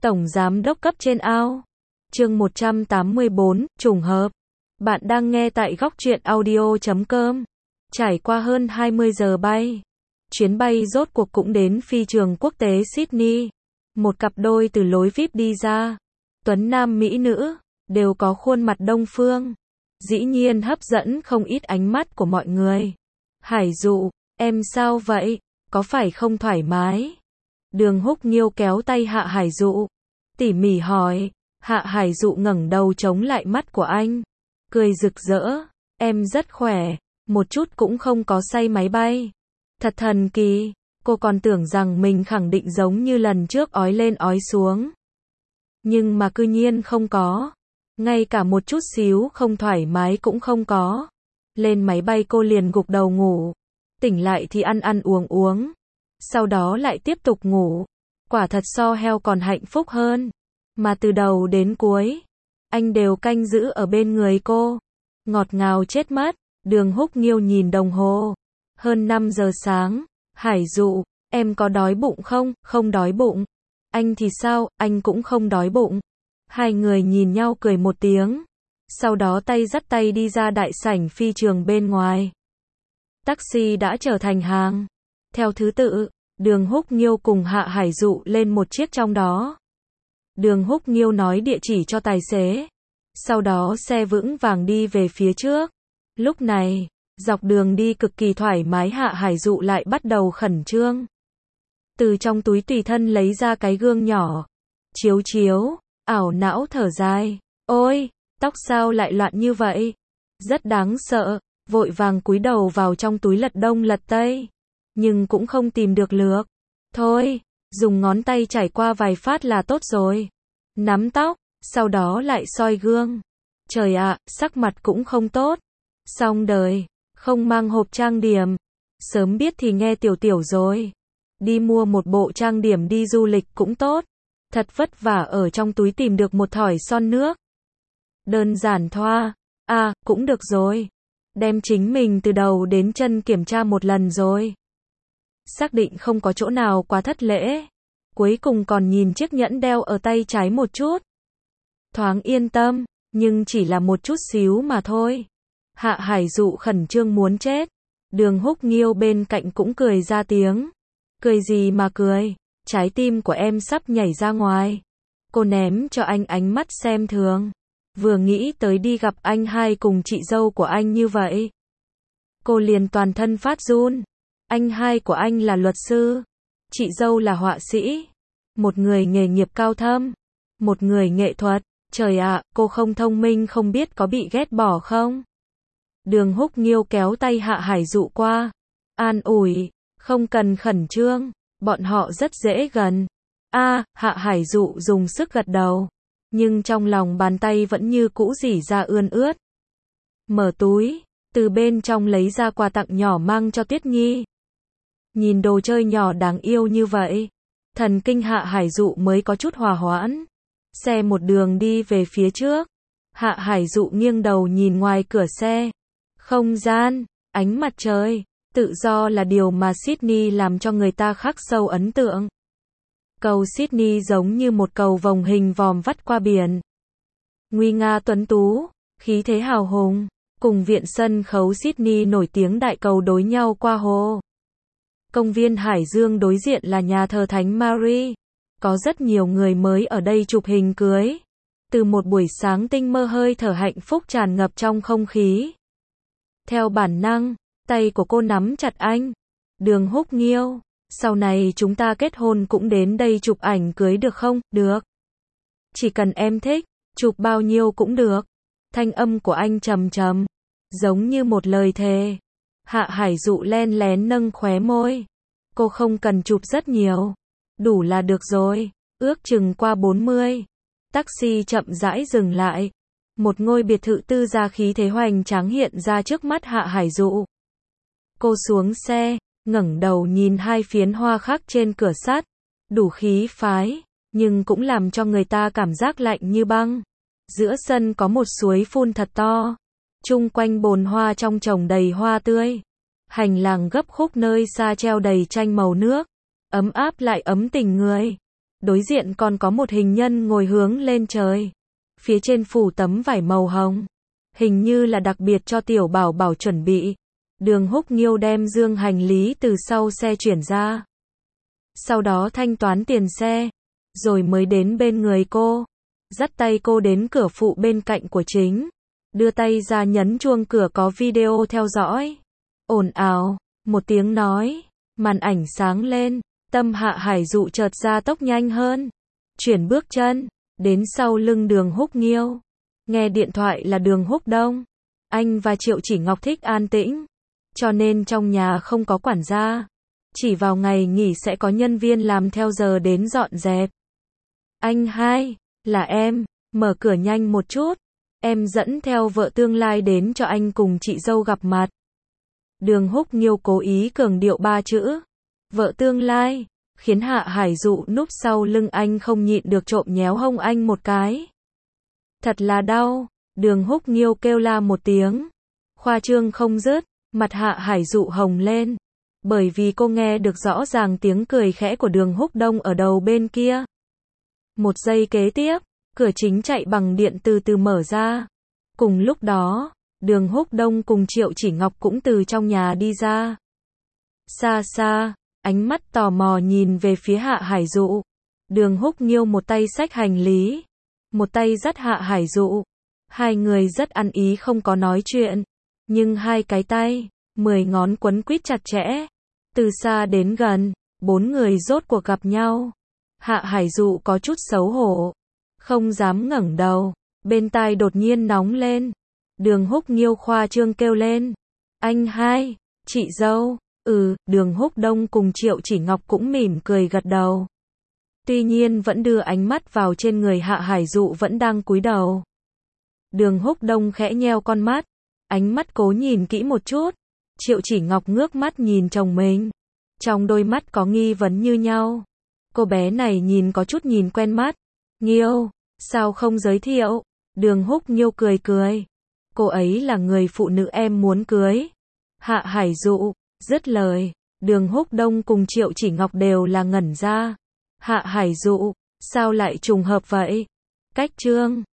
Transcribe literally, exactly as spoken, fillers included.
Tổng giám đốc cấp trên ao. Chương một trăm tám mươi bốn, trùng hợp. Bạn đang nghe tại góc truyện audio chấm com. Trải qua hơn hai mươi giờ bay, chuyến bay rốt cuộc cũng đến phi trường quốc tế Sydney. Một cặp đôi từ lối vi ai pi đi ra. Tuấn nam mỹ nữ, đều có khuôn mặt đông phương. Dĩ nhiên hấp dẫn không ít ánh mắt của mọi người. Hải Dụ, em sao vậy? Có phải không thoải mái? Đường Húc Nghiêu kéo tay Hạ Hải Dụ, tỉ mỉ hỏi. Hạ Hải Dụ ngẩng đầu chống lại mắt của anh, cười rực rỡ. Em rất khỏe, một chút cũng không có say máy bay. Thật thần kỳ, cô còn tưởng rằng mình khẳng định giống như lần trước ói lên ói xuống. Nhưng mà cư nhiên không có. Ngay cả một chút xíu không thoải mái cũng không có. Lên máy bay cô liền gục đầu ngủ. Tỉnh lại thì ăn ăn uống uống. Sau đó lại tiếp tục ngủ. Quả thật so heo còn hạnh phúc hơn. Mà từ đầu đến cuối, anh đều canh giữ ở bên người cô. Ngọt ngào chết mất. Đường Húc Nghiêu nhìn đồng hồ. Hơn năm giờ sáng. Hải Dụ, em có đói bụng không? Không đói bụng. Anh thì sao? Anh cũng không đói bụng. Hai người nhìn nhau cười một tiếng. Sau đó tay dắt tay đi ra đại sảnh phi trường bên ngoài. Taxi đã trở thành hàng. Theo thứ tự, Đường Húc Nghiêu cùng Hạ Hải Dụ lên một chiếc trong đó. Đường Húc Nghiêu nói địa chỉ cho tài xế. Sau đó xe vững vàng đi về phía trước. Lúc này, dọc đường đi cực kỳ thoải mái, Hạ Hải Dụ lại bắt đầu khẩn trương. Từ trong túi tùy thân lấy ra cái gương nhỏ. Chiếu chiếu, ảo não thở dài. Ôi, tóc sao lại loạn như vậy? Rất đáng sợ, vội vàng cúi đầu vào trong túi lật đông lật tây. Nhưng cũng không tìm được lược. Thôi, dùng ngón tay trải qua vài phát là tốt rồi. Nắm tóc, sau đó lại soi gương. Trời ạ, sắc mặt cũng không tốt. Xong đời, không mang hộp trang điểm. Sớm biết thì nghe Tiểu Tiểu rồi. Đi mua một bộ trang điểm đi du lịch cũng tốt. Thật vất vả ở trong túi tìm được một thỏi son nước. Đơn giản thoa. À, cũng được rồi. Đem chính mình từ đầu đến chân kiểm tra một lần rồi. Xác định không có chỗ nào quá thất lễ. Cuối cùng còn nhìn chiếc nhẫn đeo ở tay trái một chút. Thoáng yên tâm, nhưng chỉ là một chút xíu mà thôi. Hạ Hải Dụ khẩn trương muốn chết. Đường Húc Nghiêu bên cạnh cũng cười ra tiếng. Cười gì mà cười, trái tim của em sắp nhảy ra ngoài. Cô ném cho anh ánh mắt xem thường. Vừa nghĩ tới đi gặp anh hai cùng chị dâu của anh như vậy, cô liền toàn thân phát run. Anh hai của anh là luật sư, chị dâu là họa sĩ. Một người nghề nghiệp cao thâm, một người nghệ thuật. Trời ạ, cô không thông minh không biết có bị ghét bỏ không? Đường Húc Nghiêu kéo tay Hạ Hải Dụ qua. An ủi, không cần khẩn trương, bọn họ rất dễ gần. A, à, Hạ Hải Dụ dùng sức gật đầu. Nhưng trong lòng bàn tay vẫn như cũ rỉ ra ươn ướt. Mở túi, từ bên trong lấy ra quà tặng nhỏ mang cho Tuyết Nhi. Nhìn đồ chơi nhỏ đáng yêu như vậy, thần kinh Hạ Hải Dụ mới có chút hòa hoãn. Xe một đường đi về phía trước. Hạ Hải Dụ nghiêng đầu nhìn ngoài cửa xe. Không gian, ánh mặt trời, tự do là điều mà Sydney làm cho người ta khắc sâu ấn tượng. Cầu Sydney giống như một cầu vồng hình vòm vắt qua biển. Nguy nga tuấn tú, khí thế hào hùng, cùng viện sân khấu Sydney nổi tiếng đại cầu đối nhau qua hồ. Công viên Hải Dương đối diện là nhà thờ Thánh Mary. Có rất nhiều người mới ở đây chụp hình cưới. Từ một buổi sáng tinh mơ hơi thở hạnh phúc tràn ngập trong không khí. Theo bản năng, tay của cô nắm chặt anh. Đường Húc Nghiêu, sau này chúng ta kết hôn cũng đến đây chụp ảnh cưới được không? Được. Chỉ cần em thích, chụp bao nhiêu cũng được. Thanh âm của anh trầm trầm, giống như một lời thề. Hạ Hải Dụ len lén nâng khóe môi. Cô không cần chụp rất nhiều. Đủ là được rồi. Ước chừng qua bốn mươi. Taxi chậm rãi dừng lại. Một ngôi biệt thự tư gia khí thế hoành tráng hiện ra trước mắt Hạ Hải Dụ. Cô xuống xe, ngẩng đầu nhìn hai phiến hoa khắc trên cửa sắt. Đủ khí phái, nhưng cũng làm cho người ta cảm giác lạnh như băng. Giữa sân có một suối phun thật to. Chung quanh bồn hoa trong trồng đầy hoa tươi. Hành lang gấp khúc nơi xa treo đầy tranh màu nước. Ấm áp lại ấm tình người. Đối diện còn có một hình nhân ngồi hướng lên trời. Phía trên phủ tấm vải màu hồng. Hình như là đặc biệt cho tiểu bảo bảo chuẩn bị. Đường Húc Nghiêu đem dương hành lý từ sau xe chuyển ra. Sau đó thanh toán tiền xe. Rồi mới đến bên người cô. Dắt tay cô đến cửa phụ bên cạnh của chính. Đưa tay ra nhấn chuông cửa có video theo dõi. Ồn ào, một tiếng nói. Màn ảnh sáng lên. Tâm Hạ Hải Dụ chợt ra tốc nhanh hơn. Chuyển bước chân. Đến sau lưng Đường Húc Nghiêu. Nghe điện thoại là Đường Húc Đông. Anh và Triệu Chỉ Ngọc thích an tĩnh. Cho nên trong nhà không có quản gia. Chỉ vào ngày nghỉ sẽ có nhân viên làm theo giờ đến dọn dẹp. Anh hai, là em, mở cửa nhanh một chút. Em dẫn theo vợ tương lai đến cho anh cùng chị dâu gặp mặt. Đường Húc Nghiêu cố ý cường điệu ba chữ. Vợ tương lai, khiến Hạ Hải Dụ núp sau lưng anh không nhịn được trộm nhéo hông anh một cái. Thật là đau, Đường Húc Nghiêu kêu la một tiếng. Khoa trương không dứt, mặt Hạ Hải Dụ hồng lên. Bởi vì cô nghe được rõ ràng tiếng cười khẽ của Đường Húc Đông ở đầu bên kia. Một giây kế tiếp, cửa chính chạy bằng điện từ từ mở ra. Cùng lúc đó, Đường Húc Đông cùng Triệu Chỉ Ngọc cũng từ trong nhà đi ra. Xa xa, ánh mắt tò mò nhìn về phía Hạ Hải Dụ. Đường Húc Nghiêu một tay xách hành lý, một tay dắt Hạ Hải Dụ. Hai người rất ăn ý không có nói chuyện, nhưng hai cái tay, mười ngón quấn quýt chặt chẽ. Từ xa đến gần, bốn người rốt cuộc gặp nhau. Hạ Hải Dụ có chút xấu hổ, không dám ngẩng đầu, bên tai đột nhiên nóng lên. Đường Húc Nghiêu khoa trương kêu lên. Anh hai, chị dâu, ừ, Đường Húc Đông cùng Triệu Chỉ Ngọc cũng mỉm cười gật đầu. Tuy nhiên vẫn đưa ánh mắt vào trên người Hạ Hải Dụ vẫn đang cúi đầu. Đường Húc Đông khẽ nheo con mắt, ánh mắt cố nhìn kỹ một chút. Triệu Chỉ Ngọc ngước mắt nhìn chồng mình. Trong đôi mắt có nghi vấn như nhau. Cô bé này nhìn có chút nhìn quen mắt. Nghiêu, sao không giới thiệu? Đường Húc Nghiêu cười cười. Cô ấy là người phụ nữ em muốn cưới. Hạ Hải Dụ, dứt lời. Đường Húc Đông cùng Triệu Chỉ Ngọc đều là ngẩn ra. Hạ Hải Dụ, sao lại trùng hợp vậy? Cách chương